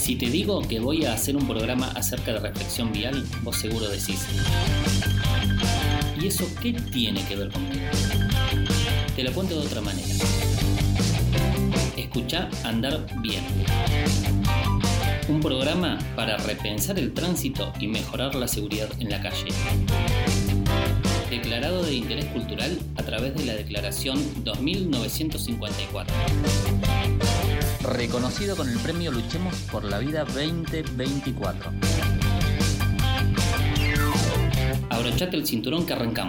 Si te digo que voy a hacer un programa acerca de reflexión vial, vos seguro decís: ¿y eso qué tiene que ver conmigo? Te lo cuento de otra manera. Escuchá Andar Bien. Un programa para repensar el tránsito y mejorar la seguridad en la calle. Declarado de interés cultural a través de la Declaración 2954. Reconocido con el premio Luchemos por la Vida 2024. Abrochate el cinturón que arrancamos.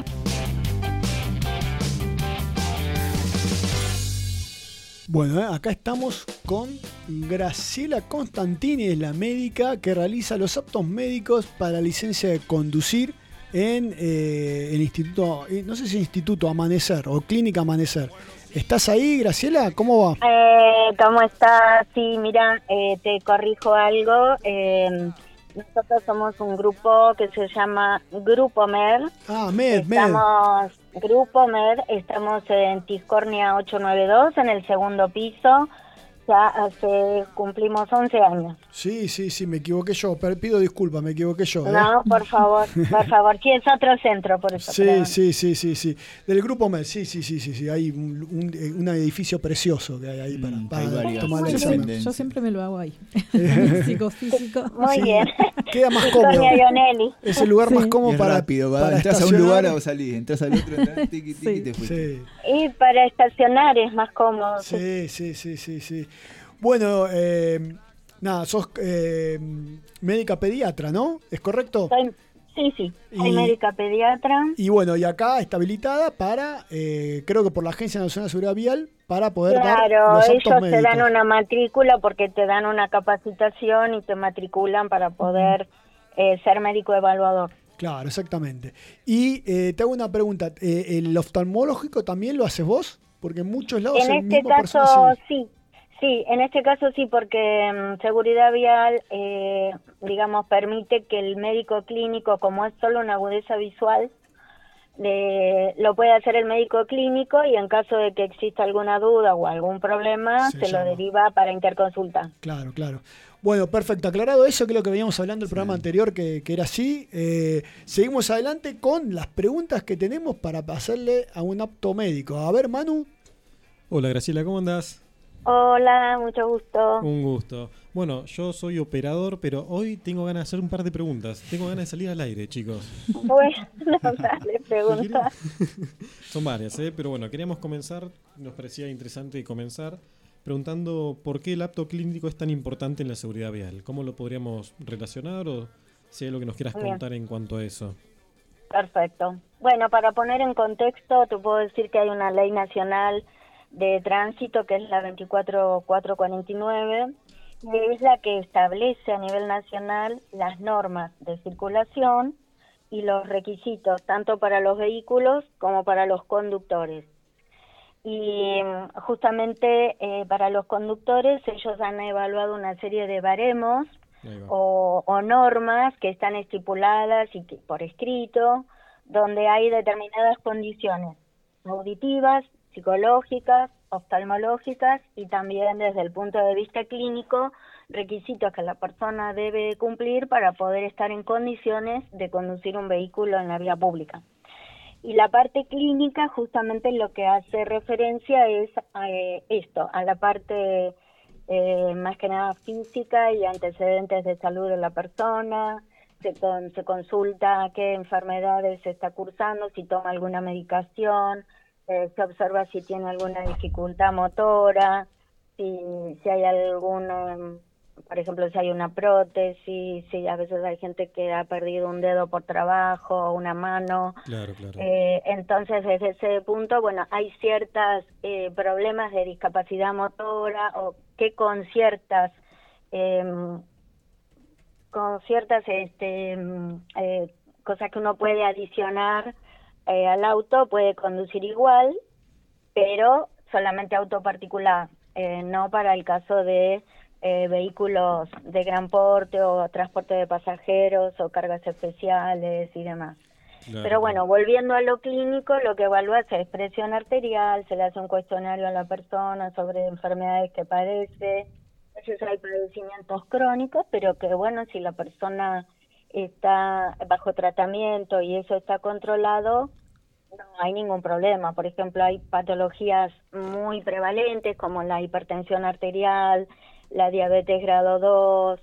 Bueno, acá estamos con Graciela Constantini, es la médica que realiza los aptos médicos para la licencia de conducir en el instituto, no sé si Instituto Amanecer o Clínica Amanecer. ¿Estás ahí, Graciela? ¿Cómo va? ¿Cómo estás? Sí, mira, te corrijo algo. Nosotros somos un grupo que se llama Grupo MER. Ah, MER. Grupo MER, estamos en Tiscornia 892, en el segundo piso. Ya cumplimos 11 años. Sí, me equivoqué yo, pero pido disculpas, me equivoqué yo. No, por favor, sí, es otro centro, por eso. Sí, del Grupo MER, sí, hay un edificio precioso que hay ahí para tomar el examen. Yo siempre me lo hago ahí, psicofísico. Muy bien. Queda más cómodo. Doña Ioneli. Es el lugar más cómodo para rápido, para entras a un lugar o salís, entras al otro, tiqui, te fuiste. Sí. Y para estacionar es más cómodo. Sí. Bueno, sos médica pediatra, ¿no? ¿Es correcto? Sí, soy médica pediatra. Y bueno, y acá está habilitada para, creo que por la Agencia Nacional de Seguridad Vial, para poder dar los aptos ellos médicos. Te dan una matrícula porque te dan una capacitación y te matriculan para poder ser médico evaluador. Claro, exactamente. Y te hago una pregunta, ¿el oftalmológico también lo haces vos? Porque en muchos lados en este caso sí, en este caso sí, porque seguridad vial, digamos, permite que el médico clínico, como es solo una agudeza visual, lo puede hacer el médico clínico y en caso de que exista alguna duda o algún problema, se lo deriva para interconsulta. Claro. Bueno, perfecto. Aclarado eso, que es lo que veníamos hablando en el programa anterior, que era así. Seguimos adelante con las preguntas que tenemos para hacerle a un apto médico. A ver, Manu. Hola, Graciela, ¿cómo andás? Hola, mucho gusto. Un gusto. Bueno, yo soy operador, pero hoy tengo ganas de hacer un par de preguntas. Tengo ganas de salir al aire, chicos. Bueno, dale, pregunta. Son varias, pero bueno, queríamos comenzar, nos parecía interesante comenzar preguntando por qué el apto clínico es tan importante en la seguridad vial. ¿Cómo lo podríamos relacionar o si hay algo que nos quieras contar en cuanto a eso? Perfecto. Bueno, para poner en contexto, te puedo decir que hay una ley nacional de tránsito que es la 24449, que es la que establece a nivel nacional las normas de circulación y los requisitos tanto para los vehículos como para los conductores. Y justamente para los conductores ellos han evaluado una serie de baremos o normas que están estipuladas y que, por escrito, donde hay determinadas condiciones auditivas, psicológicas, oftalmológicas y también desde el punto de vista clínico, requisitos que la persona debe cumplir para poder estar en condiciones de conducir un vehículo en la vía pública. Y la parte clínica justamente lo que hace referencia es a la parte más que nada física y antecedentes de salud de la persona, se consulta qué enfermedades se está cursando, si toma alguna medicación, se observa si tiene alguna dificultad motora, si hay alguna, por ejemplo, si hay una prótesis, si a veces hay gente que ha perdido un dedo por trabajo o una mano. Claro. Entonces, desde ese punto, bueno, hay ciertos problemas de discapacidad motora o que con ciertas cosas que uno puede adicionar al auto, puede conducir igual, pero solamente auto particular, no para el caso de vehículos de gran porte o transporte de pasajeros o cargas especiales y demás. Claro. Pero bueno, volviendo a lo clínico, lo que evalúa es presión arterial, se le hace un cuestionario a la persona sobre enfermedades que padece, veces hay padecimientos crónicos, pero que bueno, si la persona está bajo tratamiento y eso está controlado, no hay ningún problema. Por ejemplo, hay patologías muy prevalentes como la hipertensión arterial, la diabetes grado 2,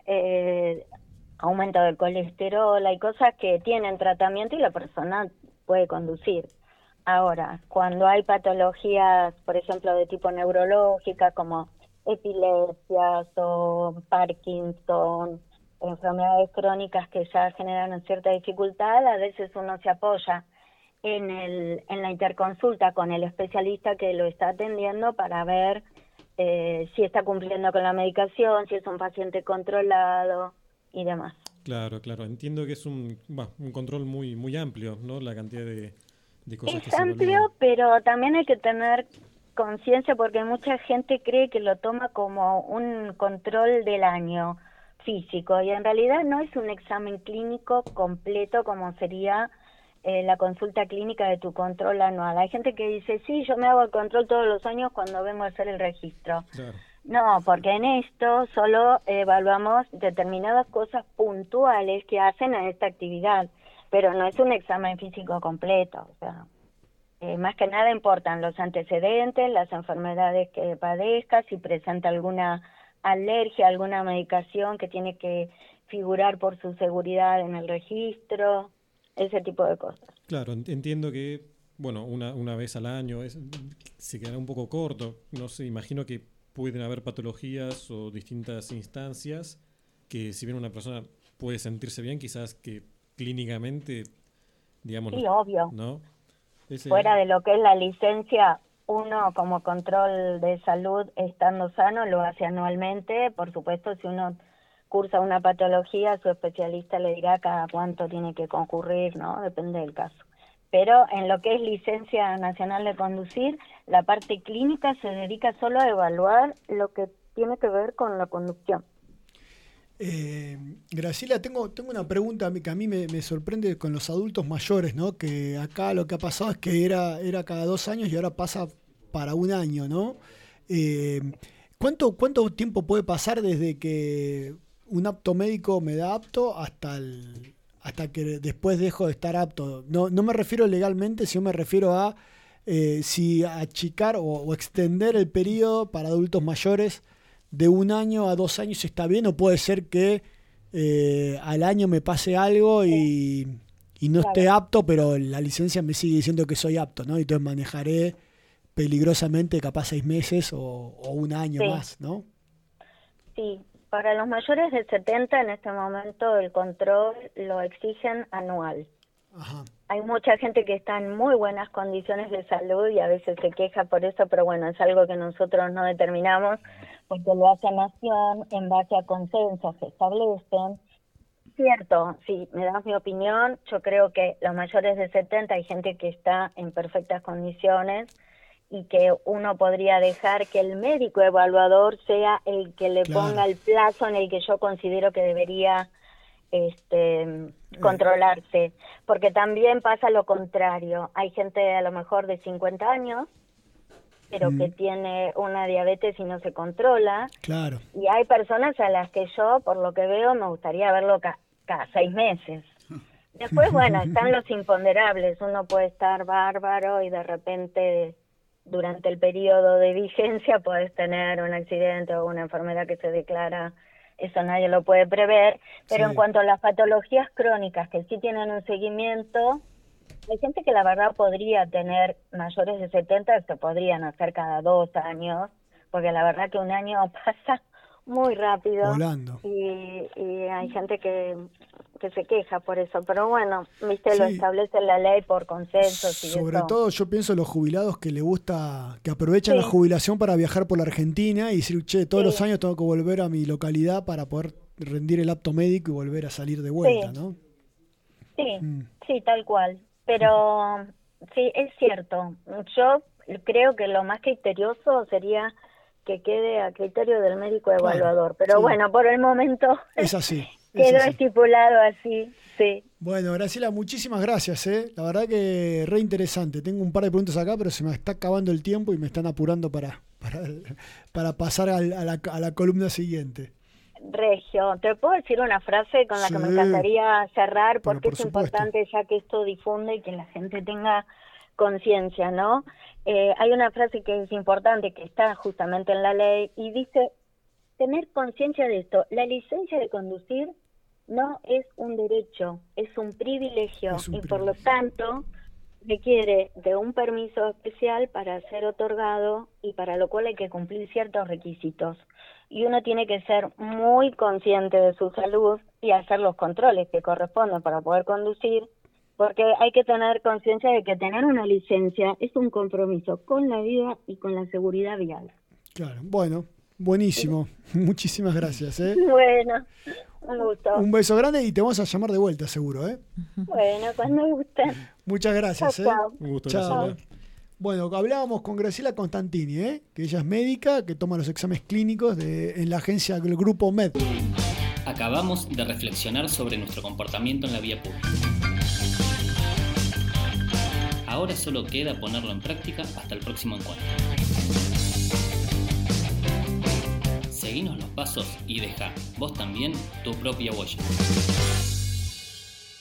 aumento del colesterol, hay cosas que tienen tratamiento y la persona puede conducir. Ahora, cuando hay patologías, por ejemplo, de tipo neurológica como epilepsias o Parkinson, enfermedades crónicas que ya generan cierta dificultad, a veces uno se apoya en la interconsulta con el especialista que lo está atendiendo para ver si está cumpliendo con la medicación, si es un paciente controlado y demás. Claro, entiendo que es un control muy, muy amplio, ¿no? La cantidad de cosas que es amplio, pero también hay que tener conciencia porque mucha gente cree que lo toma como un control del año físico y en realidad no es un examen clínico completo como sería la consulta clínica de tu control anual. Hay gente que dice, sí, yo me hago el control todos los años cuando vengo a hacer el registro. Claro. No, porque en esto solo evaluamos determinadas cosas puntuales que hacen a esta actividad, pero no es un examen físico completo. O sea, más que nada importan los antecedentes, las enfermedades que padezca, si presenta alguna alergia, alguna medicación que tiene que figurar por su seguridad en el registro, ese tipo de cosas. Claro, entiendo que, bueno, una vez al año se quedará un poco corto. No sé, imagino que pueden haber patologías o distintas instancias que si bien una persona puede sentirse bien, quizás que clínicamente, digamos... Sí, obvio. ¿No? Fuera de lo que es la licencia, uno como control de salud estando sano lo hace anualmente. Por supuesto, si uno cursa una patología, su especialista le dirá cada cuánto tiene que concurrir, ¿no? Depende del caso. Pero en lo que es licencia nacional de conducir, la parte clínica se dedica solo a evaluar lo que tiene que ver con la conducción. Graciela, tengo una pregunta que a mí me sorprende con los adultos mayores, ¿no? Que acá lo que ha pasado es que era cada 2 años y ahora pasa para 1 año, ¿no? ¿Cuánto tiempo puede pasar desde que un apto médico me da apto hasta que después dejo de estar apto? No me refiero legalmente, sino me refiero a si achicar o extender el periodo para adultos mayores de 1 año a 2 años está bien, o puede ser que al año me pase algo y no esté apto, pero la licencia me sigue diciendo que soy apto, ¿no? Y entonces manejaré peligrosamente capaz 6 meses o 1 año más, ¿no? Sí, para los mayores de 70 en este momento el control lo exigen anual. Ajá. Hay mucha gente que está en muy buenas condiciones de salud y a veces se queja por eso, pero bueno, es algo que nosotros no determinamos porque lo hace Nación en base a consensos que establecen. Cierto, si me das mi opinión, yo creo que los mayores de 70 hay gente que está en perfectas condiciones y que uno podría dejar que el médico evaluador sea el que le ponga el plazo en el que yo considero que debería controlarse, porque también pasa lo contrario. Hay gente a lo mejor de 50 años pero que tiene una diabetes y no se controla. Claro. Y hay personas a las que yo, por lo que veo, me gustaría verlo cada 6 meses. Después, bueno, están los imponderables. Uno puede estar bárbaro y de repente, durante el periodo de vigencia, puedes tener un accidente o una enfermedad que se declara. Eso nadie lo puede prever. Pero en cuanto a las patologías crónicas, que sí tienen un seguimiento, hay gente que la verdad podría tener mayores de 70, se podrían hacer cada 2 años, porque la verdad que 1 año pasa muy rápido. Volando. Y hay gente que se queja por eso, pero bueno, viste, lo establece la ley por consensos. Y sobre eso. todo yo pienso en los jubilados que le gusta, que aprovechan la jubilación para viajar por la Argentina y decir, che, todos los años tengo que volver a mi localidad para poder rendir el apto médico y volver a salir de vuelta, ¿no? Sí, sí, tal cual. Pero sí, es cierto. Yo creo que lo más criterioso sería que quede a criterio del médico evaluador. Pero bueno, por el momento es así. Quedó estipulado así, sí. Bueno, Graciela, muchísimas gracias, ¿eh? La verdad que re interesante. Tengo un par de preguntas acá, pero se me está acabando el tiempo y me están apurando para para pasar a la columna siguiente. Regio, te puedo decir una frase con la que me encantaría cerrar, porque es supuesto. importante ya que esto difunde y que la gente tenga conciencia, ¿no? Hay una frase que es importante, que está justamente en la ley, y dice, tener conciencia de esto, la licencia de conducir no es un derecho, es un privilegio, por lo tanto requiere de un permiso especial para ser otorgado y para lo cual hay que cumplir ciertos requisitos. Y uno tiene que ser muy consciente de su salud y hacer los controles que corresponden para poder conducir, porque hay que tener conciencia de que tener una licencia es un compromiso con la vida y con la seguridad vial. Claro, bueno, buenísimo. Muchísimas gracias. Bueno, un gusto. Un beso grande y te vamos a llamar de vuelta, seguro. Bueno, cuando gusten. Muchas gracias. Chao. Un gusto, Chao. Graciela. Bueno, hablábamos con Graciela Constantini, que ella es médica, que toma los exámenes clínicos en la agencia del Grupo Med. Acabamos de reflexionar sobre nuestro comportamiento en la vía pública. Ahora solo queda ponerlo en práctica hasta el próximo encuentro. Seguinos los pasos y deja, vos también, tu propia huella.